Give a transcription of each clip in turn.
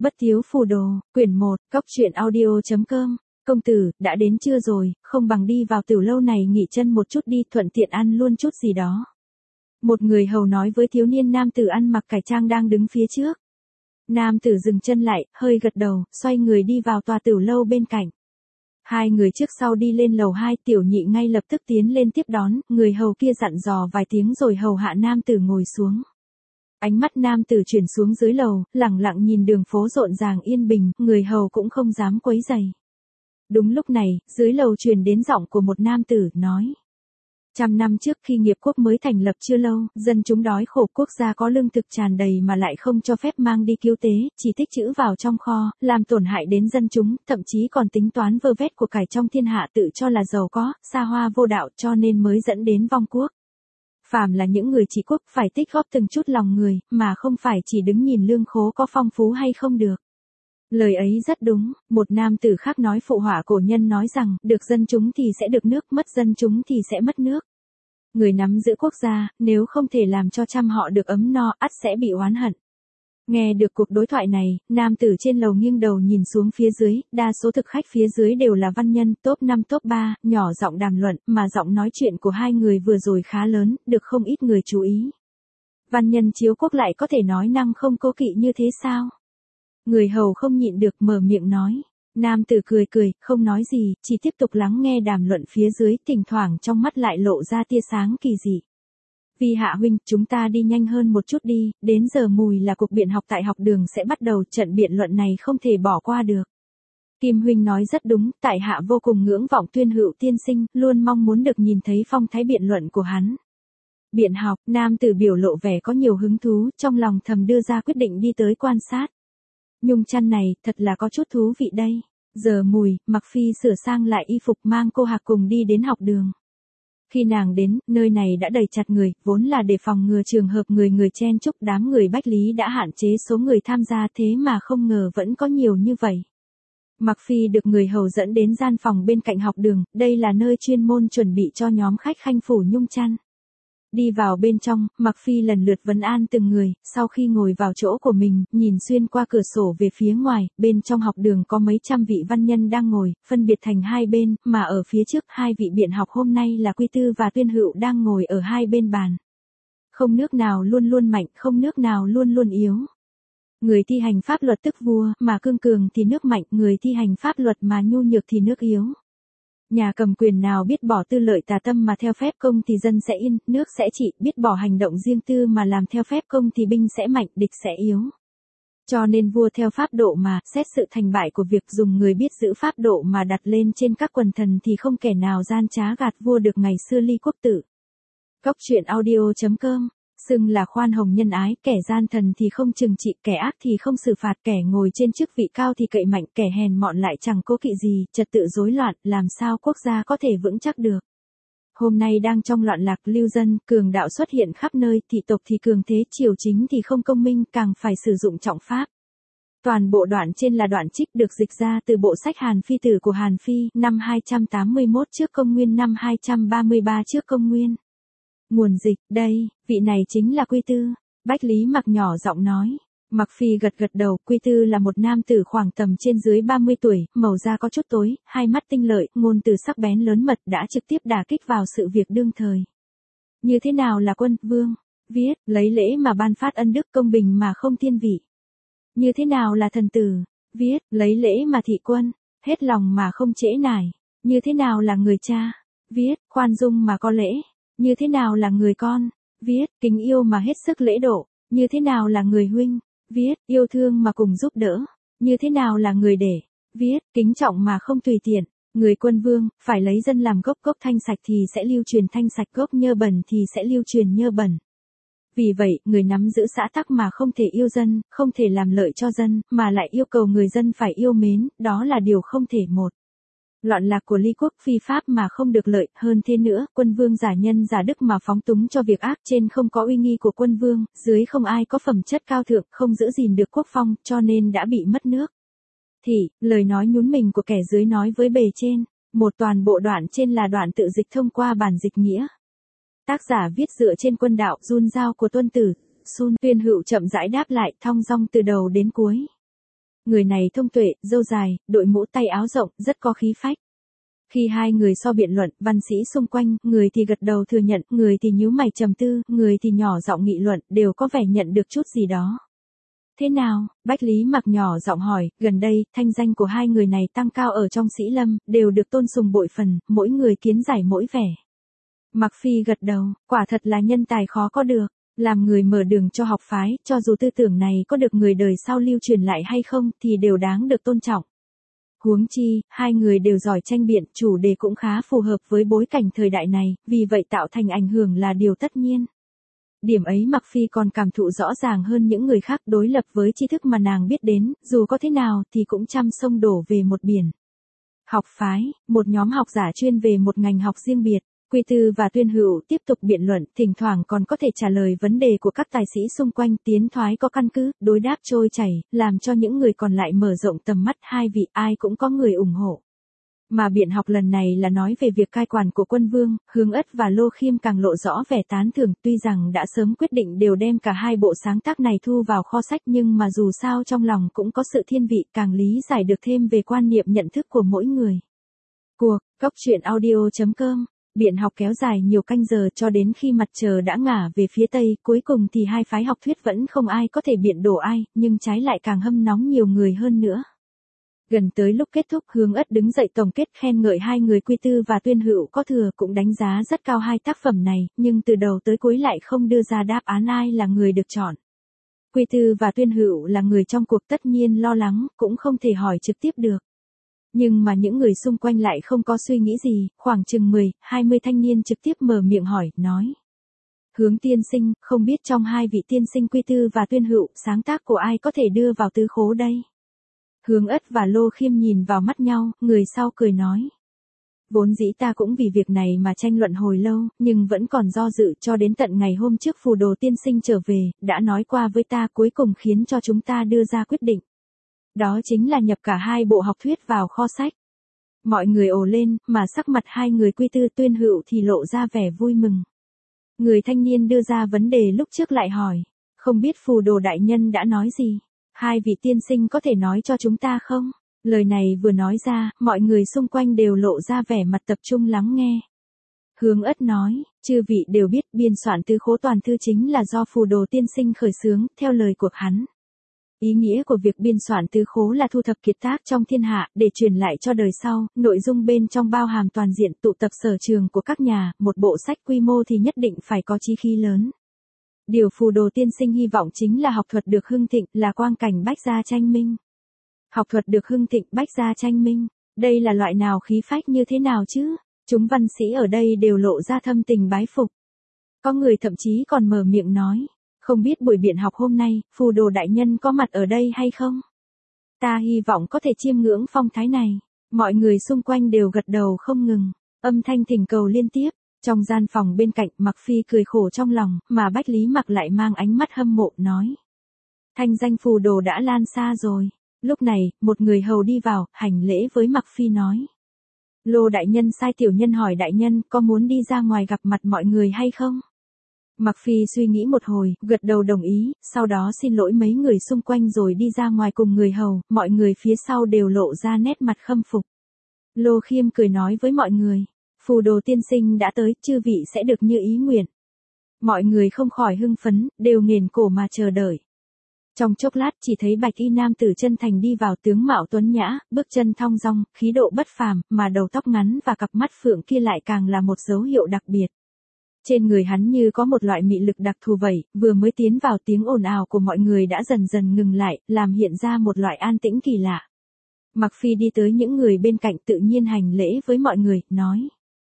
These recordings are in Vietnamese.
Bất thiếu phù đồ, quyển 1, cóc truyện audio.com. Công tử, đã đến chưa rồi, không bằng đi vào tiểu lâu này nghỉ chân một chút đi, thuận tiện ăn luôn chút gì đó. Một người hầu nói với thiếu niên nam tử ăn mặc cải trang đang đứng phía trước. Nam tử dừng chân lại, hơi gật đầu, xoay người đi vào tòa tiểu lâu bên cạnh. Hai người trước sau đi lên lầu 2, tiểu nhị ngay lập tức tiến lên tiếp đón, người hầu kia dặn dò vài tiếng rồi hầu hạ nam tử ngồi xuống. Ánh mắt nam tử chuyển xuống dưới lầu, lẳng lặng nhìn đường phố rộn ràng yên bình, người hầu cũng không dám quấy rầy. Đúng lúc này, dưới lầu truyền đến giọng của một nam tử, nói. 100 năm trước khi nghiệp quốc mới thành lập chưa lâu, dân chúng đói khổ, quốc gia có lương thực tràn đầy mà lại không cho phép mang đi cứu tế, chỉ tích trữ vào trong kho, làm tổn hại đến dân chúng, thậm chí còn tính toán vơ vét của cải trong thiên hạ, tự cho là giàu có, xa hoa vô đạo, cho nên mới dẫn đến vong quốc. Phàm là những người trị quốc phải tích góp từng chút lòng người, mà không phải chỉ đứng nhìn lương khố có phong phú hay không được. Lời ấy rất đúng, một nam tử khác nói phụ họa cổ nhân nói rằng, được dân chúng thì sẽ được nước, mất dân chúng thì sẽ mất nước. Người nắm giữ quốc gia, nếu không thể làm cho trăm họ được ấm no, ắt sẽ bị oán hận. Nghe được cuộc đối thoại này, nam tử trên lầu nghiêng đầu nhìn xuống phía dưới, đa số thực khách phía dưới đều là văn nhân, top 5 top 3, nhỏ giọng đàm luận, mà giọng nói chuyện của hai người vừa rồi khá lớn, được không ít người chú ý. Văn nhân chiếu quốc lại có thể nói năng không cố kỵ như thế sao? Người hầu không nhịn được mở miệng nói. Nam tử cười cười, không nói gì, chỉ tiếp tục lắng nghe đàm luận phía dưới, thỉnh thoảng trong mắt lại lộ ra tia sáng kỳ dị. Vì hạ huynh, chúng ta đi nhanh hơn một chút đi, đến giờ mùi là cuộc biện học tại học đường sẽ bắt đầu, trận biện luận này không thể bỏ qua được. Kim huynh nói rất đúng, tại hạ vô cùng ngưỡng vọng Tuyên Hữu tiên sinh, luôn mong muốn được nhìn thấy phong thái biện luận của hắn. Biện học, nam tử biểu lộ vẻ có nhiều hứng thú, trong lòng thầm đưa ra quyết định đi tới quan sát. Nhung chăn này, thật là có chút thú vị đây. Giờ mùi, Mặc Phi sửa sang lại y phục mang cô Hạc cùng đi đến học đường. Khi nàng đến, nơi này đã đầy chặt người, vốn là để phòng ngừa trường hợp người chen chúc, đám người Bách Lý đã hạn chế số người tham gia, thế mà không ngờ vẫn có nhiều như vậy. Mặc Phi được người hầu dẫn đến gian phòng bên cạnh học đường, đây là nơi chuyên môn chuẩn bị cho nhóm khách khanh phủ nhung chăn. Đi vào bên trong, Mặc Phi lần lượt vấn an từng người, sau khi ngồi vào chỗ của mình, nhìn xuyên qua cửa sổ về phía ngoài, bên trong học đường có mấy trăm vị văn nhân đang ngồi, phân biệt thành hai bên, mà ở phía trước hai vị biện học hôm nay là Quy Tư và Tuyên Hữu đang ngồi ở hai bên bàn. Không nước nào luôn luôn mạnh, không nước nào luôn luôn yếu. Người thi hành pháp luật tức vua, mà cương cường thì nước mạnh, người thi hành pháp luật mà nhu nhược thì nước yếu. Nhà cầm quyền nào biết bỏ tư lợi tà tâm mà theo phép công thì dân sẽ yên, nước sẽ trị, biết bỏ hành động riêng tư mà làm theo phép công thì binh sẽ mạnh, địch sẽ yếu. Cho nên vua theo pháp độ mà, xét sự thành bại của việc dùng người biết giữ pháp độ mà đặt lên trên các quần thần thì không kẻ nào gian trá gạt vua được ngày xưa Ly Quốc Tử. Cóc truyện audio.com. Xưng là khoan hồng nhân ái, kẻ gian thần thì không trừng trị, kẻ ác thì không xử phạt, kẻ ngồi trên chức vị cao thì cậy mạnh, kẻ hèn mọn lại chẳng cố kỵ gì, trật tự rối loạn, làm sao quốc gia có thể vững chắc được. Hôm nay đang trong loạn lạc, lưu dân, cường đạo xuất hiện khắp nơi, thị tộc thì cường thế, triều chính thì không công minh, càng phải sử dụng trọng pháp. Toàn bộ đoạn trên là đoạn trích được dịch ra từ bộ sách Hàn Phi Tử của Hàn Phi, năm 281 trước công nguyên, năm 233 trước công nguyên. Nguồn dịch, đây, vị này chính là Quy Tư. Bách Lý Mặc nhỏ giọng nói. Mặc Phi gật gật đầu, Quy Tư là một nam tử khoảng tầm trên dưới 30 tuổi, màu da có chút tối, hai mắt tinh lợi, ngôn từ sắc bén lớn mật, đã trực tiếp đả kích vào sự việc đương thời. Như thế nào là quân, vương? Viết, lấy lễ mà ban phát ân đức, công bình mà không thiên vị. Như thế nào là thần tử? Viết, lấy lễ mà thị quân, hết lòng mà không trễ nải. Như thế nào là người cha? Viết, khoan dung mà có lễ. Như thế nào là người con? Viết, kính yêu mà hết sức lễ độ. Như thế nào là người huynh? Viết, yêu thương mà cùng giúp đỡ. Như thế nào là người để? Viết, kính trọng mà không tùy tiện. Người quân vương, phải lấy dân làm gốc, gốc thanh sạch thì sẽ lưu truyền thanh sạch, gốc nhơ bẩn thì sẽ lưu truyền nhơ bẩn. Vì vậy, người nắm giữ xã tắc mà không thể yêu dân, không thể làm lợi cho dân, mà lại yêu cầu người dân phải yêu mến, đó là điều không thể một. Loạn lạc của Ly Quốc phi pháp mà không được lợi, hơn thế nữa, quân vương giả nhân giả đức mà phóng túng cho việc ác, trên không có uy nghi của quân vương, dưới không ai có phẩm chất cao thượng, không giữ gìn được quốc phong, cho nên đã bị mất nước. Thì, lời nói nhún mình của kẻ dưới nói với bề trên, một toàn bộ đoạn trên là đoạn tự dịch thông qua bản dịch nghĩa. Tác giả viết dựa trên quân đạo, run dao của tuân tử, Sun. Tuyên Hữu chậm rãi đáp lại, thong dong từ đầu đến cuối. Người này thông tuệ, râu dài, đội mũ tay áo rộng, rất có khí phách. Khi hai người so biện luận, văn sĩ xung quanh, người thì gật đầu thừa nhận, người thì nhíu mày trầm tư, người thì nhỏ giọng nghị luận, đều có vẻ nhận được chút gì đó. Thế nào? Bách Lý Mặc nhỏ giọng hỏi, gần đây, thanh danh của hai người này tăng cao ở trong Sĩ Lâm, đều được tôn sùng bội phần, mỗi người kiến giải mỗi vẻ. Mặc Phi gật đầu, quả thật là nhân tài khó có được, làm người mở đường cho học phái, cho dù tư tưởng này có được người đời sau lưu truyền lại hay không, thì đều đáng được tôn trọng. Huống chi, hai người đều giỏi tranh biện, chủ đề cũng khá phù hợp với bối cảnh thời đại này, vì vậy tạo thành ảnh hưởng là điều tất nhiên. Điểm ấy Mặc Phi còn cảm thụ rõ ràng hơn những người khác, đối lập với tri thức mà nàng biết đến, dù có thế nào thì cũng trăm sông đổ về một biển. Học phái, một nhóm học giả chuyên về một ngành học riêng biệt. Quy Tư và Tuyên Hữu tiếp tục biện luận, thỉnh thoảng còn có thể trả lời vấn đề của các tài sĩ xung quanh, tiến thoái có căn cứ, đối đáp trôi chảy, làm cho những người còn lại mở rộng tầm mắt, hai vị ai cũng có người ủng hộ. Mà biện học lần này là nói về việc cai quản của Quân Vương, Hướng Ất và Lô Khiêm càng lộ rõ vẻ tán thưởng, tuy rằng đã sớm quyết định đều đem cả hai bộ sáng tác này thu vào kho sách, nhưng mà dù sao trong lòng cũng có sự thiên vị, càng lý giải được thêm về quan niệm nhận thức của mỗi người. Cuộc, goctruyện.audio.com. Biện học kéo dài nhiều canh giờ cho đến khi mặt trời đã ngả về phía tây, cuối cùng thì hai phái học thuyết vẫn không ai có thể biện đổ ai, nhưng trái lại càng hâm nóng nhiều người hơn nữa. Gần tới lúc kết thúc, Hướng Ất đứng dậy tổng kết khen ngợi hai người Quy Tư và Tuyên Hữu có thừa, cũng đánh giá rất cao hai tác phẩm này, nhưng từ đầu tới cuối lại không đưa ra đáp án ai là người được chọn. Quy Tư và Tuyên Hữu là người trong cuộc tất nhiên lo lắng, cũng không thể hỏi trực tiếp được. Nhưng mà những người xung quanh lại không có suy nghĩ gì, khoảng chừng 10-20 thanh niên trực tiếp mở miệng hỏi, nói. Hướng tiên sinh, không biết trong hai vị tiên sinh Quy Tư và Tuyên Hữu, sáng tác của ai có thể đưa vào tứ khố đây? Hướng Ất và Lô Khiêm nhìn vào mắt nhau, người sau cười nói. Vốn dĩ ta cũng vì việc này mà tranh luận hồi lâu, nhưng vẫn còn do dự cho đến tận ngày hôm trước Phù Đồ tiên sinh trở về, đã nói qua với ta, cuối cùng khiến cho chúng ta đưa ra quyết định. Đó chính là nhập cả hai bộ học thuyết vào kho sách. Mọi người ồ lên, mà sắc mặt hai người Quy Tư Tuyên Hữu thì lộ ra vẻ vui mừng. Người thanh niên đưa ra vấn đề lúc trước lại hỏi, không biết Phù Đồ đại nhân đã nói gì? Hai vị tiên sinh có thể nói cho chúng ta không? Lời này vừa nói ra, mọi người xung quanh đều lộ ra vẻ mặt tập trung lắng nghe. Hướng Ất nói, chư vị đều biết biên soạn tứ khố toàn thư chính là do Phù Đồ tiên sinh khởi xướng, theo lời của hắn. Ý nghĩa của việc biên soạn tứ khố là thu thập kiệt tác trong thiên hạ, để truyền lại cho đời sau, nội dung bên trong bao hàm toàn diện tụ tập sở trường của các nhà, một bộ sách quy mô thì nhất định phải có chí khí lớn. Điều Phù Đồ tiên sinh hy vọng chính là học thuật được hưng thịnh, là quang cảnh bách gia tranh minh. Học thuật được hưng thịnh, bách gia tranh minh, đây là loại nào khí phách như thế nào chứ? Chúng văn sĩ ở đây đều lộ ra thâm tình bái phục. Có người thậm chí còn mở miệng nói, không biết buổi biện học hôm nay, Phù Đồ đại nhân có mặt ở đây hay không? Ta hy vọng có thể chiêm ngưỡng phong thái này. Mọi người xung quanh đều gật đầu không ngừng, âm thanh thỉnh cầu liên tiếp. Trong gian phòng bên cạnh, Mặc Phi cười khổ trong lòng, mà Bách Lý Mặc lại mang ánh mắt hâm mộ nói. Thanh danh Phù Đồ đã lan xa rồi. Lúc này, một người hầu đi vào, hành lễ với Mặc Phi nói. Lô đại nhân sai tiểu nhân hỏi đại nhân có muốn đi ra ngoài gặp mặt mọi người hay không? Mặc Phi suy nghĩ một hồi, gật đầu đồng ý, sau đó xin lỗi mấy người xung quanh rồi đi ra ngoài cùng người hầu, mọi người phía sau đều lộ ra nét mặt khâm phục. Lô Khiêm cười nói với mọi người, Phù Đồ tiên sinh đã tới, chư vị sẽ được như ý nguyện. Mọi người không khỏi hưng phấn, đều nghiền cổ mà chờ đợi. Trong chốc lát chỉ thấy bạch y nam tử chân thành đi vào, tướng mạo tuấn nhã, bước chân thong dong, khí độ bất phàm, mà đầu tóc ngắn và cặp mắt phượng kia lại càng là một dấu hiệu đặc biệt. Trên người hắn như có một loại mị lực đặc thù vậy, vừa mới tiến vào tiếng ồn ào của mọi người đã dần dần ngừng lại, làm hiện ra một loại an tĩnh kỳ lạ. Mặc Phi đi tới những người bên cạnh tự nhiên hành lễ với mọi người, nói.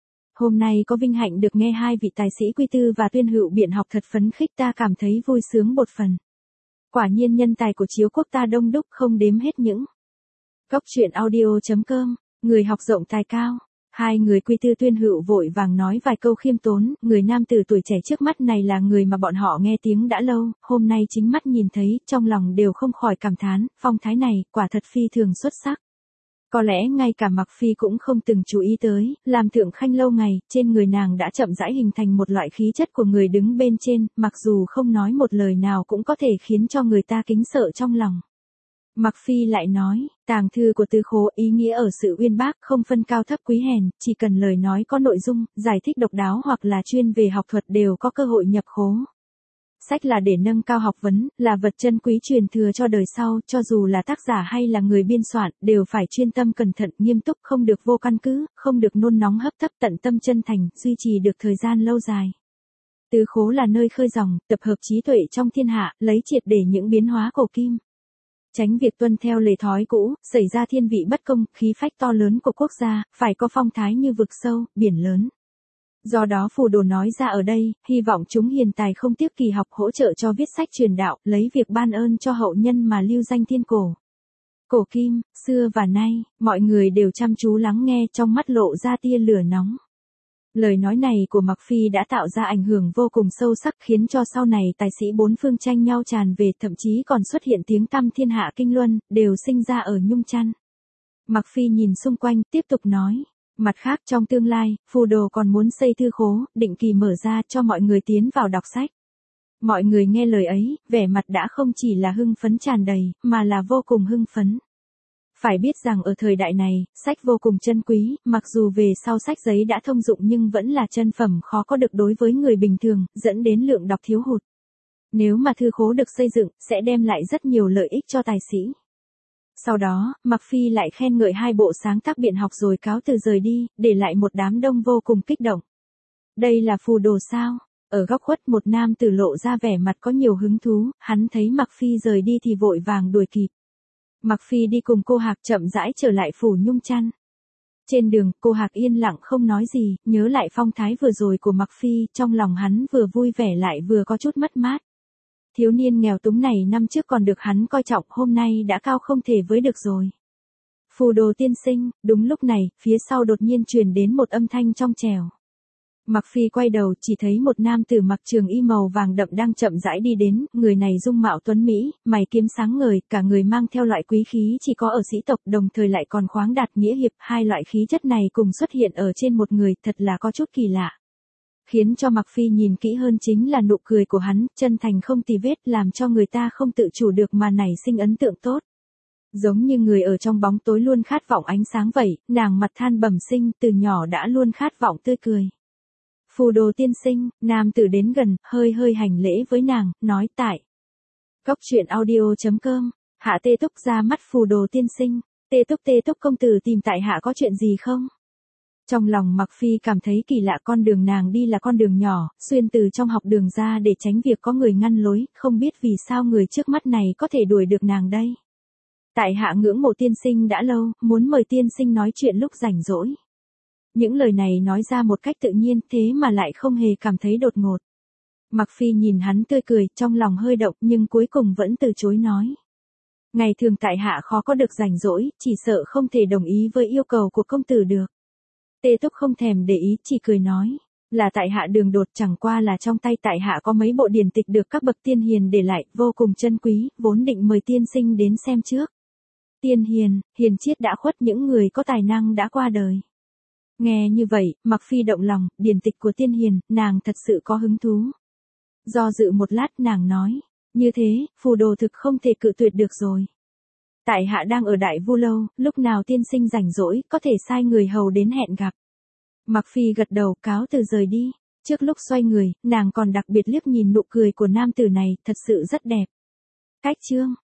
Hôm nay có vinh hạnh được nghe hai vị tài sĩ Quy Tư và Tuyên Hữu biện học thật phấn khích, ta cảm thấy vui sướng bột phần. Quả nhiên nhân tài của Chiếu quốc ta đông đúc không đếm hết những. Goctruyện.audio.com, người học rộng tài cao. Hai người Quy Tư Tuyên Hữu vội vàng nói vài câu khiêm tốn, người nam tử tuổi trẻ trước mắt này là người mà bọn họ nghe tiếng đã lâu, hôm nay chính mắt nhìn thấy, trong lòng đều không khỏi cảm thán, phong thái này, quả thật phi thường xuất sắc. Có lẽ ngay cả Mặc Phi cũng không từng chú ý tới, làm thượng khanh lâu ngày, trên người nàng đã chậm rãi hình thành một loại khí chất của người đứng bên trên, mặc dù không nói một lời nào cũng có thể khiến cho người ta kính sợ trong lòng. Mặc Phi lại nói, tàng thư của Tư Khố ý nghĩa ở sự uyên bác, không phân cao thấp quý hèn, chỉ cần lời nói có nội dung, giải thích độc đáo hoặc là chuyên về học thuật đều có cơ hội nhập khố. Sách là để nâng cao học vấn, là vật chân quý truyền thừa cho đời sau, cho dù là tác giả hay là người biên soạn, đều phải chuyên tâm cẩn thận, nghiêm túc, không được vô căn cứ, không được nôn nóng hấp tấp, tận tâm chân thành, duy trì được thời gian lâu dài. Tư Khố là nơi khơi dòng, tập hợp trí tuệ trong thiên hạ, lấy triệt để những biến hóa cổ kim. Tránh việc tuân theo lề thói cũ, xảy ra thiên vị bất công, khí phách to lớn của quốc gia, phải có phong thái như vực sâu, biển lớn. Do đó phù đồ nói ra ở đây, hy vọng chúng hiền tài không tiếc kỳ học hỗ trợ cho viết sách truyền đạo, lấy việc ban ơn cho hậu nhân mà lưu danh thiên cổ. Cổ kim, xưa và nay, mọi người đều chăm chú lắng nghe, trong mắt lộ ra tia lửa nóng. Lời nói này của Mặc Phi đã tạo ra ảnh hưởng vô cùng sâu sắc, khiến cho sau này tài sĩ bốn phương tranh nhau tràn về, thậm chí còn xuất hiện tiếng tăm thiên hạ kinh luân, đều sinh ra ở Nhung Chăn. Mặc Phi nhìn xung quanh, tiếp tục nói. Mặt khác trong tương lai, phù đồ còn muốn xây thư khố, định kỳ mở ra cho mọi người tiến vào đọc sách. Mọi người nghe lời ấy, vẻ mặt đã không chỉ là hưng phấn tràn đầy, mà là vô cùng hưng phấn. Phải biết rằng ở thời đại này, sách vô cùng chân quý, mặc dù về sau sách giấy đã thông dụng nhưng vẫn là chân phẩm khó có được đối với người bình thường, dẫn đến lượng đọc thiếu hụt. Nếu mà thư khố được xây dựng, sẽ đem lại rất nhiều lợi ích cho tài sĩ. Sau đó, Mặc Phi lại khen ngợi hai bộ sáng tác biện học rồi cáo từ rời đi, để lại một đám đông vô cùng kích động. Đây là phù đồ sao? Ở góc khuất một nam tử lộ ra vẻ mặt có nhiều hứng thú, hắn thấy Mặc Phi rời đi thì vội vàng đuổi kịp. Mặc Phi đi cùng cô Hạc chậm rãi trở lại phủ Nhung Chăn. Trên đường, cô Hạc yên lặng không nói gì, nhớ lại phong thái vừa rồi của Mặc Phi, trong lòng hắn vừa vui vẻ lại vừa có chút mất mát. Thiếu niên nghèo túng này năm trước còn được hắn coi trọng, hôm nay đã cao không thể với được rồi. Phù đồ tiên sinh, đúng lúc này, phía sau đột nhiên truyền đến một âm thanh trong trẻo. Mặc Phi quay đầu, chỉ thấy một nam tử mặc trường y màu vàng đậm đang chậm rãi đi đến, người này dung mạo tuấn mỹ, mày kiếm sáng ngời, cả người mang theo loại quý khí chỉ có ở sĩ tộc, đồng thời lại còn khoáng đạt nghĩa hiệp, hai loại khí chất này cùng xuất hiện ở trên một người, thật là có chút kỳ lạ. Khiến cho Mặc Phi nhìn kỹ hơn chính là nụ cười của hắn, chân thành không tì vết, làm cho người ta không tự chủ được mà nảy sinh ấn tượng tốt. Giống như người ở trong bóng tối luôn khát vọng ánh sáng vậy, nàng mặt than bẩm sinh, từ nhỏ đã luôn khát vọng tươi cười. Phù đồ tiên sinh, nam tử đến gần, hơi hành lễ với nàng, nói tại. Cốc truyện audio.com, hạ tê túc ra mắt phù đồ tiên sinh, tê túc công tử tìm tại hạ có chuyện gì không? Trong lòng Mặc Phi cảm thấy kỳ lạ, con đường nàng đi là con đường nhỏ, xuyên từ trong học đường ra để tránh việc có người ngăn lối, không biết vì sao người trước mắt này có thể đuổi được nàng đây. Tại hạ ngưỡng mộ tiên sinh đã lâu, muốn mời tiên sinh nói chuyện lúc rảnh rỗi. Những lời này nói ra một cách tự nhiên, thế mà lại không hề cảm thấy đột ngột. Mặc Phi nhìn hắn tươi cười, trong lòng hơi động nhưng cuối cùng vẫn từ chối nói. Ngày thường tại hạ khó có được rảnh rỗi, chỉ sợ không thể đồng ý với yêu cầu của công tử được. Tê Túc không thèm để ý, chỉ cười nói. Là tại hạ đường đột, chẳng qua là trong tay tại hạ có mấy bộ điển tịch được các bậc tiên hiền để lại, vô cùng chân quý, vốn định mời tiên sinh đến xem trước. Tiên hiền, hiền triết đã khuất, những người có tài năng đã qua đời. Nghe như vậy, Mặc Phi động lòng, điển tịch của tiên hiền, nàng thật sự có hứng thú. Do dự một lát nàng nói, như thế, phù đồ thực không thể cự tuyệt được rồi. Tại hạ đang ở Đại Vu Lâu, lúc nào tiên sinh rảnh rỗi, có thể sai người hầu đến hẹn gặp. Mặc Phi gật đầu, cáo từ rời đi. Trước lúc xoay người, nàng còn đặc biệt liếc nhìn nụ cười của nam tử này, thật sự rất đẹp. Cách chương